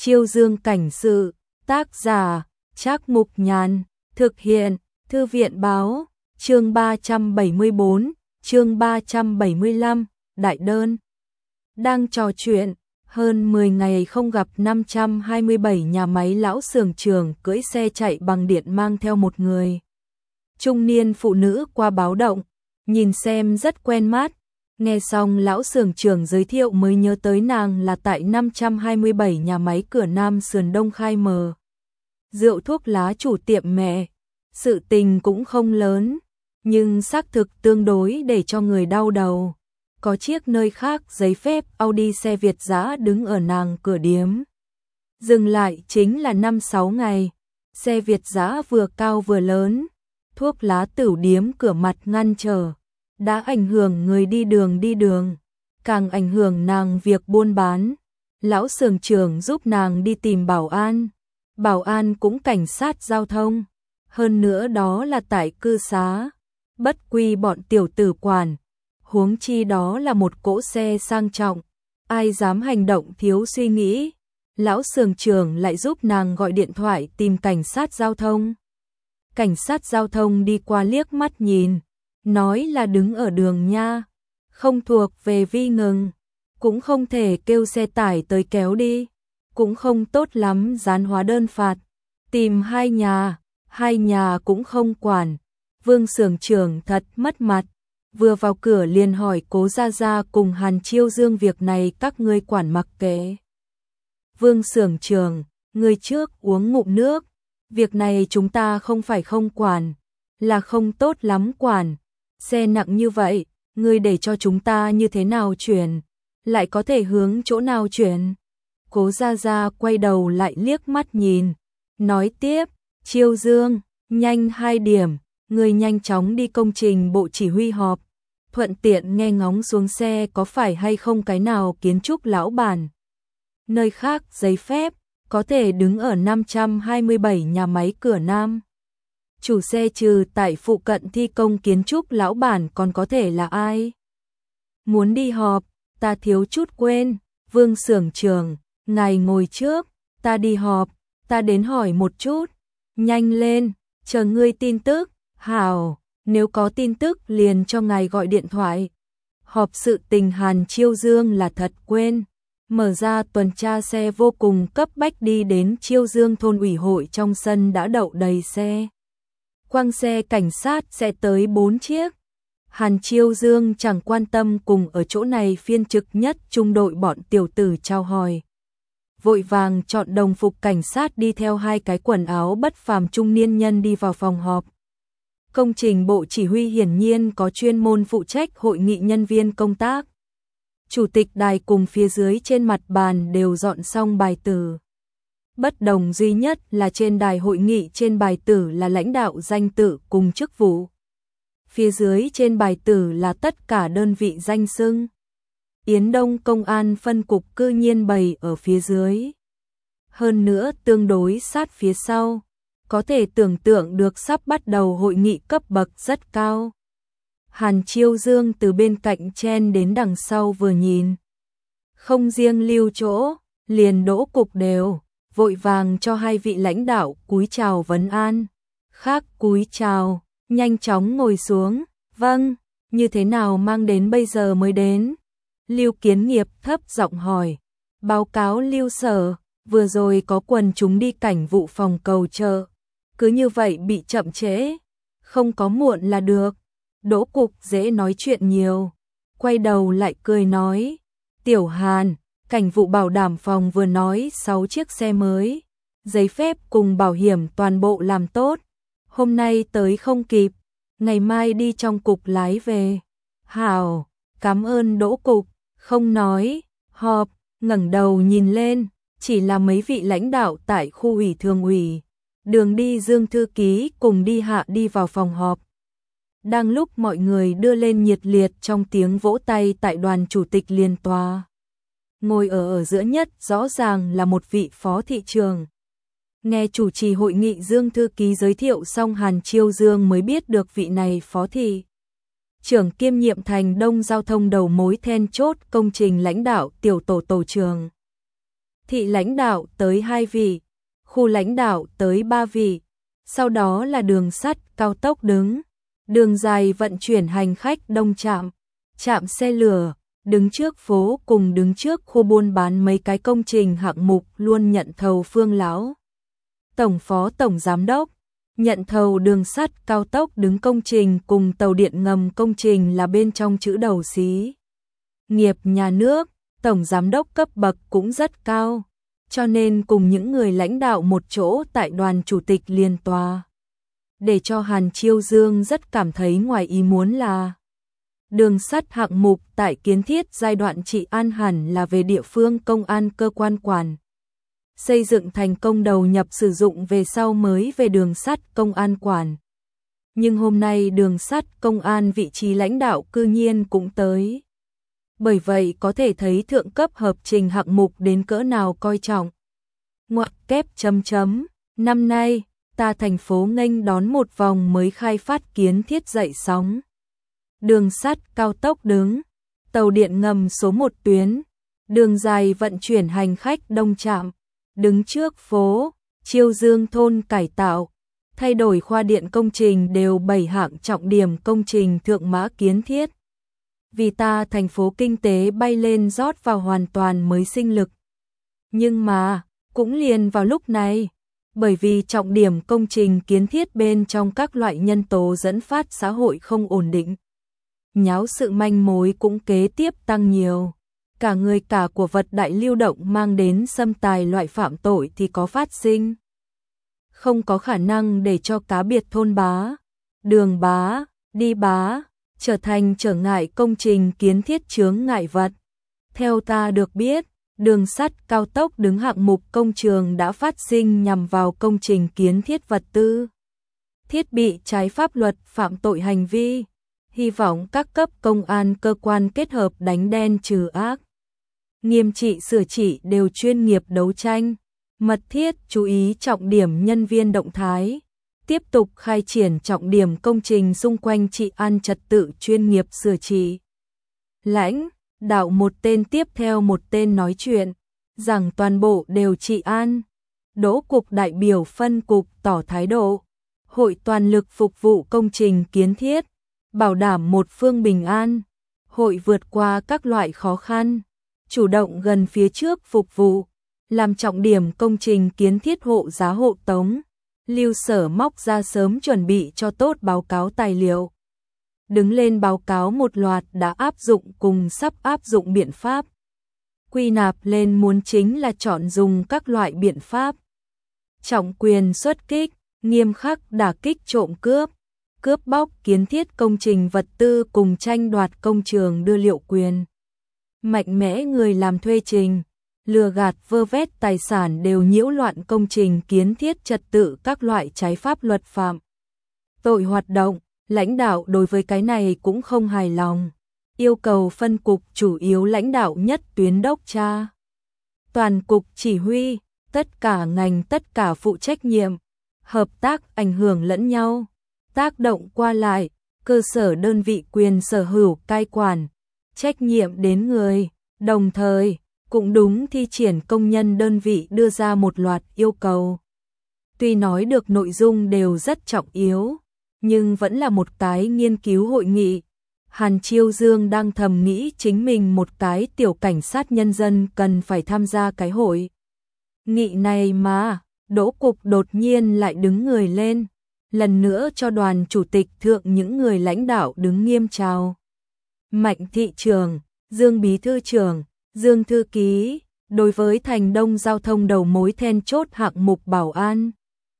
Chiêu Dương cảnh sự, tác giả, Trác Mục Nhàn, thực hiện, Thư viện báo, chương 374, chương 375, đại đơn. Đang trò chuyện, hơn 10 ngày không gặp 527 nhà máy lão xưởng trưởng cưỡi xe chạy bằng điện mang theo một người. Trung niên phụ nữ qua báo động, nhìn xem rất quen mắt. Nghe xong lão xưởng trưởng giới thiệu mới nhớ tới nàng là tại 527 nhà máy cửa Nam sườn Đông khai mở rượu thuốc lá chủ tiệm mẹ. Sự tình cũng không lớn, nhưng xác thực tương đối để cho người đau đầu. Có chiếc nơi khác giấy phép Audi xe Việt dã đứng ở nàng cửa điếm. Dừng lại chính là 5-6 ngày. Xe Việt dã vừa cao vừa lớn, thuốc lá tửu điếm cửa mặt ngăn trở. Đã ảnh hưởng người đi đường, càng ảnh hưởng nàng việc buôn bán. Lão xưởng trưởng giúp nàng đi tìm bảo an cũng cảnh sát giao thông. Hơn nữa đó là tại cư xá, bất quy bọn tiểu tử quản. Huống chi đó là một cỗ xe sang trọng, ai dám hành động thiếu suy nghĩ. Lão xưởng trưởng lại giúp nàng gọi điện thoại tìm cảnh sát giao thông. Cảnh sát giao thông đi qua liếc mắt nhìn, nói là đứng ở đường nha, không thuộc về vi ngừng, cũng không thể kêu xe tải tới kéo đi, cũng không tốt lắm dán hóa đơn phạt. Tìm hai nhà cũng không quản. Vương xưởng trưởng thật mất mặt, vừa vào cửa liền hỏi Cố Gia Gia cùng Hàn Chiêu Dương việc này các ngươi quản mặc kệ. Vương xưởng trưởng, người trước uống ngụm nước, việc này chúng ta không phải không quản, là không tốt lắm quản. Xe nặng như vậy, ngươi để cho chúng ta như thế nào chuyển, lại có thể hướng chỗ nào chuyển? Cố Gia Gia quay đầu lại liếc mắt nhìn, nói tiếp, Chiêu Dương, nhanh 2 điểm, ngươi nhanh chóng đi công trình bộ chỉ huy họp, thuận tiện nghe ngóng xuống xe có phải hay không cái nào kiến trúc lão bản. Nơi khác giấy phép, có thể đứng ở 527 nhà máy cửa Nam. Chủ xe trừ tại phụ cận thi công kiến trúc lão bản còn có thể là ai? Muốn đi họp, ta thiếu chút quên. Vương xưởng trưởng, ngài ngồi trước, ta đi họp, ta đến hỏi một chút. Nhanh lên, chờ ngươi tin tức. Hảo, nếu có tin tức liền cho ngài gọi điện thoại. Họp sự tình Hàn Chiêu Dương là thật quên. Mở ra tuần tra xe vô cùng cấp bách đi đến Chiêu Dương thôn ủy hội, trong sân đã đậu đầy xe. Quang xe cảnh sát sẽ tới 4 chiếc. Hàn Chiêu Dương chẳng quan tâm cùng ở chỗ này phiên trực nhất trung đội bọn tiểu tử chào hỏi. Vội vàng chọn đồng phục cảnh sát đi theo 2 cái quần áo bất phàm trung niên nhân đi vào phòng họp. Công trình bộ chỉ huy hiển nhiên có chuyên môn phụ trách hội nghị nhân viên công tác. Chủ tịch đài cùng phía dưới trên mặt bàn đều dọn xong bài tử. Bất đồng duy nhất là trên đài hội nghị trên bài tử là lãnh đạo danh tự cùng chức vụ. Phía dưới trên bài tử là tất cả đơn vị danh xưng. Yến Đông công an phân cục cư nhiên bày ở phía dưới. Hơn nữa tương đối sát phía sau, có thể tưởng tượng được sắp bắt đầu hội nghị cấp bậc rất cao. Hàn Chiêu Dương từ bên cạnh chen đến đằng sau vừa nhìn. Không riêng lưu chỗ, liền đỗ cục đều, vội vàng cho 2 vị lãnh đạo cúi chào vấn an. Khác cúi chào, nhanh chóng ngồi xuống. Vâng, như thế nào mang đến bây giờ mới đến? Lưu Kiến Nghiệp thấp giọng hỏi. Báo cáo Lưu sở, vừa rồi có quần chúng đi cảnh vụ phòng cầu chợ. Cứ như vậy bị chậm trễ, không có muộn là được. Đỗ cục dễ nói chuyện nhiều, quay đầu lại cười nói, Tiểu Hàn, cảnh vụ bảo đảm phòng vừa nói 6 chiếc xe mới, giấy phép cùng bảo hiểm toàn bộ làm tốt, hôm nay tới không kịp, ngày mai đi trong cục lái về. Hảo, cảm ơn Đỗ cục, không nói, họp, ngẩng đầu nhìn lên, chỉ là mấy vị lãnh đạo tại khu ủy thường ủy, Đường Đi Dương thư ký cùng Đi Hạ đi vào phòng họp. Đang lúc mọi người đưa lên nhiệt liệt trong tiếng vỗ tay tại đoàn chủ tịch liên tòa. Ngồi ở giữa nhất rõ ràng là một vị phó thị trưởng. Nghe chủ trì hội nghị Dương thư ký giới thiệu xong, Hàn Chiêu Dương mới biết được vị này phó thị trưởng kiêm nhiệm thành Đông giao thông đầu mối then chốt công trình lãnh đạo tiểu tổ tổ trưởng. thị lãnh đạo tới 2 vị, khu lãnh đạo tới 3 vị, sau đó là đường sắt cao tốc đứng, đường dài vận chuyển hành khách đông trạm, trạm xe lửa, đứng trước phố cùng đứng trước khu buôn bán mấy cái công trình hạng mục luôn nhận thầu Phương lão tổng phó tổng giám đốc, nhận thầu đường sắt cao tốc đứng công trình cùng tàu điện ngầm công trình là bên trong chữ đầu xí nghiệp nhà nước, tổng giám đốc cấp bậc cũng rất cao, cho nên cùng những người lãnh đạo một chỗ tại đoàn chủ tịch liên tòa. Để cho Hàn Chiêu Dương rất cảm thấy ngoài ý muốn là đường sắt hạng mục tại kiến thiết giai đoạn trị an hẳn là về địa phương công an cơ quan quản. Xây dựng thành công đầu nhập sử dụng về sau mới về đường sắt công an quản. Nhưng hôm nay đường sắt công an vị trí lãnh đạo cư nhiên cũng tới. Bởi vậy có thể thấy thượng cấp hợp trình hạng mục đến cỡ nào coi trọng. Ngoặc kép chấm chấm, năm nay, ta thành phố nghênh đón một vòng mới khai phát kiến thiết dậy sóng. Đường sắt cao tốc đứng, tàu điện ngầm số 1 tuyến, đường dài vận chuyển hành khách đông trạm, đứng trước phố, Chiêu Dương thôn cải tạo, thay đổi khoa điện công trình đều 7 hạng trọng điểm công trình thượng mã kiến thiết. Vì ta thành phố kinh tế bay lên rót vào hoàn toàn mới sinh lực. Nhưng mà, cũng liền vào lúc này, bởi vì trọng điểm công trình kiến thiết bên trong các loại nhân tố dẫn phát xã hội không ổn định. Nháo sự manh mối cũng kế tiếp tăng nhiều. Cả người cả của vật đại lưu động mang đến xâm tài loại phạm tội thì có phát sinh. Không có khả năng để cho cá biệt thôn bá, đường bá, đi bá, trở thành trở ngại công trình kiến thiết chướng ngại vật. Theo ta được biết, đường sắt cao tốc đứng hạng mục công trường đã phát sinh nhằm vào công trình kiến thiết vật tư, thiết bị trái pháp luật phạm tội hành vi. Hy vọng các cấp công an cơ quan kết hợp đánh đen trừ ác, nghiêm trị sửa trị đều chuyên nghiệp đấu tranh, mật thiết chú ý trọng điểm nhân viên động thái, tiếp tục khai triển trọng điểm công trình xung quanh trị an trật tự chuyên nghiệp sửa trị. Lãnh đạo một tên tiếp theo một tên nói chuyện, rằng toàn bộ đều trị an. Đỗ cục đại biểu phân cục tỏ thái độ, hội toàn lực phục vụ công trình kiến thiết, bảo đảm một phương bình an, hội vượt qua các loại khó khăn, chủ động gần phía trước phục vụ, làm trọng điểm công trình kiến thiết hộ giá hộ tống, Lưu Sở móc ra sớm chuẩn bị cho tốt báo cáo tài liệu. Đứng lên báo cáo một loạt đã áp dụng cùng sắp áp dụng biện pháp. Quy nạp lên muốn chính là chọn dùng các loại biện pháp. Trọng quyền xuất kích, nghiêm khắc đả kích trộm cướp bóc kiến thiết công trình vật tư cùng tranh đoạt công trường đưa liệu quyền. Mạnh mẽ người làm thuê trình, lừa gạt vơ vét tài sản đều nhiễu loạn công trình kiến thiết trật tự các loại trái pháp luật phạm. Tội hoạt động, lãnh đạo đối với cái này cũng không hài lòng. Yêu cầu phân cục chủ yếu lãnh đạo nhất tuyến đốc tra. Toàn cục chỉ huy, tất cả ngành tất cả phụ trách nhiệm, hợp tác ảnh hưởng lẫn nhau, tác động qua lại, cơ sở đơn vị quyền sở hữu cai quản, trách nhiệm đến người, đồng thời, cũng đúng thi triển công nhân đơn vị đưa ra một loạt yêu cầu. Tuy nói được nội dung đều rất trọng yếu, nhưng vẫn là một cái nghiên cứu hội nghị. Hàn Chiêu Dương đang thầm nghĩ chính mình một cái tiểu cảnh sát nhân dân cần phải tham gia cái hội nghị này mà, Đỗ cục đột nhiên lại đứng người lên, lần nữa cho đoàn chủ tịch thượng những người lãnh đạo đứng nghiêm chào. Mạnh thị trưởng, Dương bí thư trưởng, Dương thư ký, đối với thành đông giao thông đầu mối then chốt hạng mục bảo an.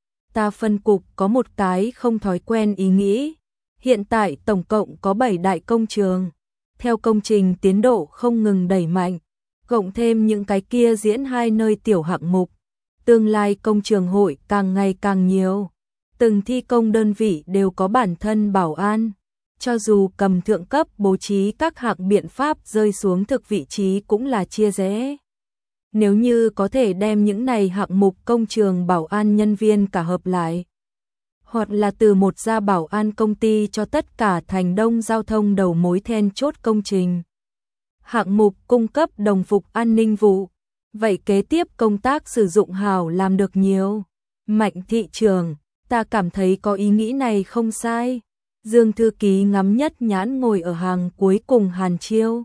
Ta phân cục có một cái không thói quen ý nghĩ. Hiện tại tổng cộng có 7 đại công trường. Theo công trình tiến độ không ngừng đẩy mạnh, cộng thêm những cái kia diễn 2 nơi tiểu hạng mục. Tương lai công trường hội càng ngày càng nhiều. Từng thi công đơn vị đều có bản thân bảo an. Cho dù cầm thượng cấp bố trí các hạng biện pháp rơi xuống thực vị trí cũng là chia rẽ. Nếu như có thể đem những này hạng mục công trường bảo an nhân viên cả hợp lại, hoặc là từ một gia bảo an công ty cho tất cả thành đông giao thông đầu mối then chốt công trình. Hạng mục cung cấp đồng phục an ninh vụ, Vậy kế tiếp công tác sử dụng hảo làm được nhiều. Mạnh thị trường, ta cảm thấy có ý nghĩ này không sai. Dương thư ký ngắm Nhất Nhãn ngồi ở hàng cuối cùng Hàn Chiêu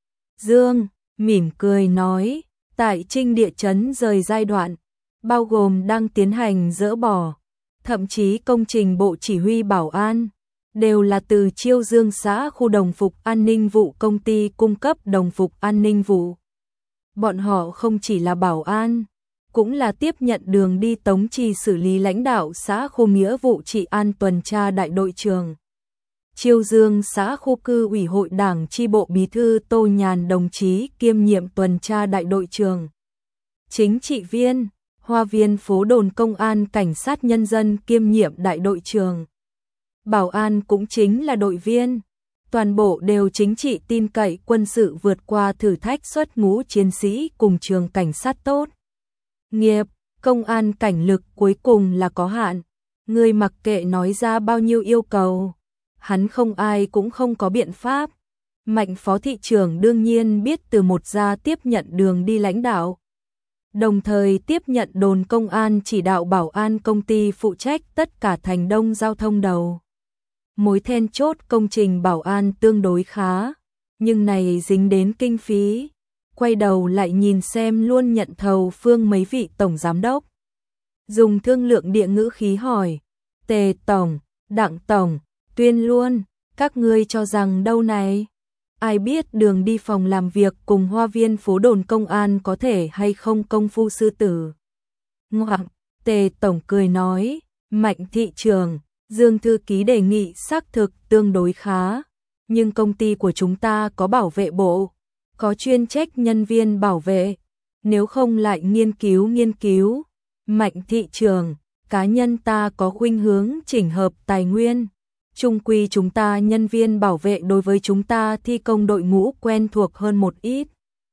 Dương, mỉm cười nói, tại Trinh địa chấn rời giai đoạn, bao gồm đang tiến hành dỡ bỏ, thậm chí công trình bộ chỉ huy bảo an, đều là từ Chiêu Dương xã khu đồng phục an ninh vụ công ty cung cấp đồng phục an ninh vụ. Bọn họ không chỉ là bảo an, cũng là tiếp nhận đường đi tống trì xử lý lãnh đạo xã khu nghĩa vụ trị an tuần tra đại đội trưởng. Chiêu Dương xã khu cư ủy hội đảng chi bộ bí thư Tô Nhàn đồng chí kiêm nhiệm tuần tra đại đội trưởng. Chính trị viên, Hoa viên phố đồn công an cảnh sát nhân dân kiêm nhiệm đại đội trưởng. Bảo an cũng chính là đội viên. Toàn bộ đều chính trị tin cậy quân sự vượt qua thử thách xuất ngũ chiến sĩ cùng trường cảnh sát tốt. Nghiệp, công an cảnh lực cuối cùng là có hạn. Người mặc kệ nói ra bao nhiêu yêu cầu. Hắn không ai cũng không có biện pháp. Mạnh phó thị trưởng đương nhiên biết từ một gia tiếp nhận đường đi lãnh đạo. Đồng thời tiếp nhận đồn công an chỉ đạo bảo an công ty phụ trách tất cả thành đông giao thông đầu. Mối then chốt công trình bảo an tương đối khá, nhưng này dính đến kinh phí. Quay đầu lại nhìn xem luôn nhận thầu phương mấy vị tổng giám đốc. Dùng thương lượng địa ngữ khí hỏi, Tề tổng, Đặng tổng, Tuyên luôn, các ngươi cho rằng đâu này? Ai biết đường đi phòng làm việc cùng hoa viên phố đồn công an có thể hay không công phu sư tử. Ngoạc, Tề tổng cười nói, Mạnh thị trường, Dương thư ký đề nghị xác thực tương đối khá, nhưng công ty của chúng ta có bảo vệ bộ, có chuyên trách nhân viên bảo vệ, nếu không lại nghiên cứu. Mạnh thị trường, cá nhân ta có khuynh hướng chỉnh hợp tài nguyên. Chung quy chúng ta nhân viên bảo vệ đối với chúng ta thi công đội ngũ quen thuộc hơn một ít.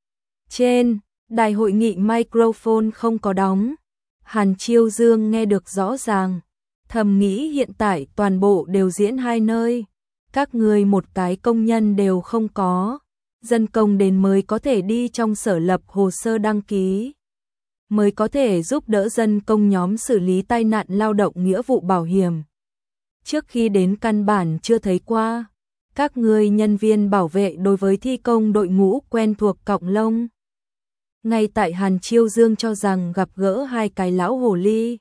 Trên, đài hội nghị microphone không có đóng. Hàn Chiêu Dương nghe được rõ ràng. Thầm nghĩ hiện tại toàn bộ đều diễn hai nơi. Các người một cái công nhân đều không có. Dân công đến mới có thể đi trong sở lập hồ sơ đăng ký. Mới có thể giúp đỡ dân công nhóm xử lý tai nạn lao động nghĩa vụ bảo hiểm. Trước khi đến căn bản chưa thấy qua. Các người nhân viên bảo vệ đối với thi công đội ngũ quen thuộc cọng lông. Ngay tại Hàn Chiêu Dương cho rằng gặp gỡ hai cái lão hồ ly.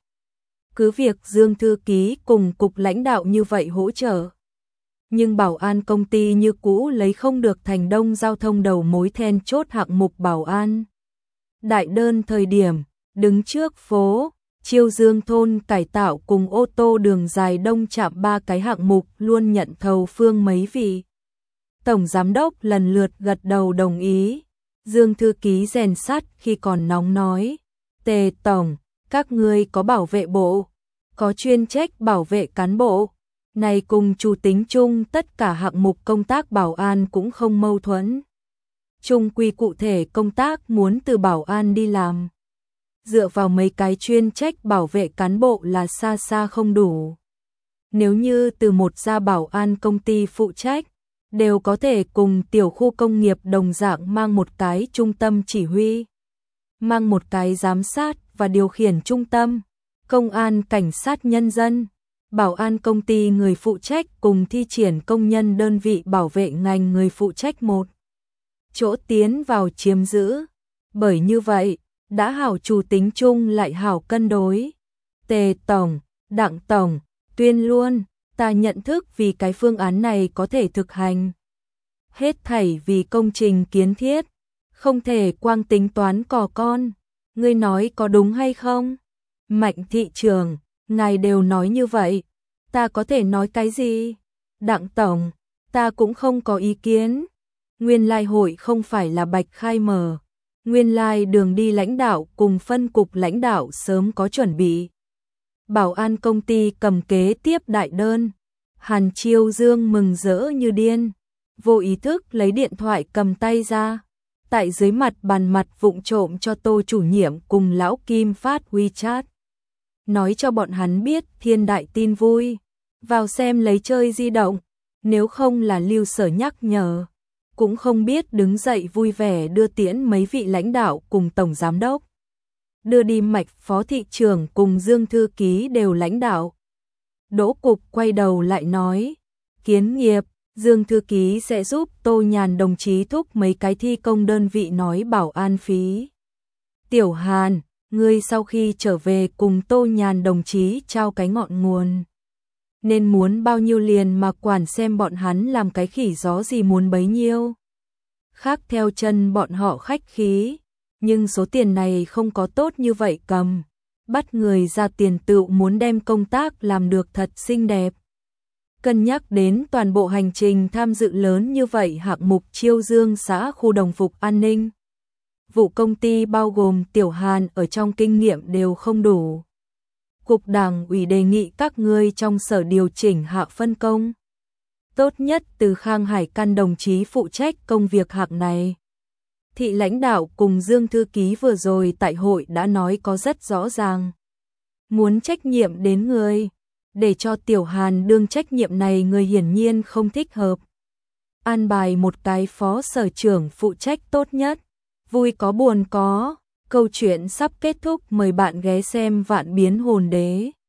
Cứ việc Dương thư ký cùng cục lãnh đạo như vậy hỗ trợ. Nhưng bảo an công ty như cũ lấy không được thành đông giao thông đầu mối then chốt hạng mục bảo an. Đại đơn thời điểm, đứng trước phố, Chiêu Dương thôn cải tạo cùng ô tô đường dài đông chạm 3 cái hạng mục luôn nhận thầu phương mấy vị. Tổng giám đốc lần lượt gật đầu đồng ý. Dương thư ký rèn sắt khi còn nóng nói, Tề tổng, các ngươi có bảo vệ bộ, có chuyên trách bảo vệ cán bộ. Này cùng chủ tính chung tất cả hạng mục công tác bảo an cũng không mâu thuẫn. Chung quy cụ thể công tác muốn từ bảo an đi làm. Dựa vào mấy cái chuyên trách bảo vệ cán bộ là xa xa không đủ. Nếu như từ một gia bảo an công ty phụ trách, đều có thể cùng tiểu khu công nghiệp đồng dạng mang một cái trung tâm chỉ huy, mang một cái giám sát và điều khiển trung tâm, công an cảnh sát nhân dân, bảo an công ty người phụ trách cùng thi triển công nhân đơn vị bảo vệ ngành người phụ trách một chỗ tiến vào chiếm giữ. Bởi như vậy, đã hảo chủ tính chung lại hảo cân đối. Tề tổng, Đặng tổng, Tuyên luôn, ta nhận thức vì cái phương án này có thể thực hành. Hết thảy vì công trình kiến thiết, không thể quang tính toán cò con. Ngươi nói có đúng hay không? Mạnh thị trường, ngài đều nói như vậy, ta có thể nói cái gì? Đặng tổng, ta cũng không có ý kiến. Nguyên lai hội không phải là bạch khai mở. Nguyên lai đường đi lãnh đạo cùng phân cục lãnh đạo sớm có chuẩn bị. Bảo an công ty cầm kế tiếp đại đơn. Hàn Chiêu Dương mừng rỡ như điên. Vô ý thức lấy điện thoại cầm tay ra. Tại dưới mặt bàn mặt vụng trộm cho Tô chủ nhiệm cùng lão Kim phát WeChat. Nói cho bọn hắn biết thiên đại tin vui. Vào xem lấy chơi di động. Nếu không là Lưu Sở nhắc nhở. cũng không biết đứng dậy vui vẻ đưa tiễn mấy vị lãnh đạo cùng tổng giám đốc. Đưa đi Mạch phó thị trưởng cùng Dương thư ký đều lãnh đạo. Đỗ Cục quay đầu lại nói, Kiến Nghiệp, Dương thư ký sẽ giúp Tô Nhàn đồng chí thúc mấy cái thi công đơn vị nói bảo an phí. Tiểu Hàn, ngươi sau khi trở về cùng Tô Nhàn đồng chí trao cái ngọn nguồn. Nên muốn bao nhiêu liền mà quản xem bọn hắn làm cái khỉ gió gì muốn bấy nhiêu. Khác theo chân bọn họ khách khí, nhưng số tiền này không có tốt như vậy cầm. Bắt người ra tiền tựu muốn đem công tác làm được thật xinh đẹp. Cân nhắc đến toàn bộ hành trình tham dự lớn như vậy hạng mục chiêu dương xã khu đồng phục an ninh. Vụ công ty bao gồm Tiểu Hàn ở trong kinh nghiệm đều không đủ. Cục Đảng ủy đề nghị các ngươi trong sở điều chỉnh hạ phân công. Tốt nhất từ Khang Hải Căn đồng chí phụ trách công việc hạng này. Thị lãnh đạo cùng Dương thư ký vừa rồi tại hội đã nói có rất rõ ràng. Muốn trách nhiệm đến người, để cho Tiểu Hàn đương trách nhiệm này người hiển nhiên không thích hợp. An bài một cái phó sở trưởng phụ trách tốt nhất. Vui có buồn có, câu chuyện sắp kết thúc, mời bạn ghé xem Vạn Biến Hồn Đế.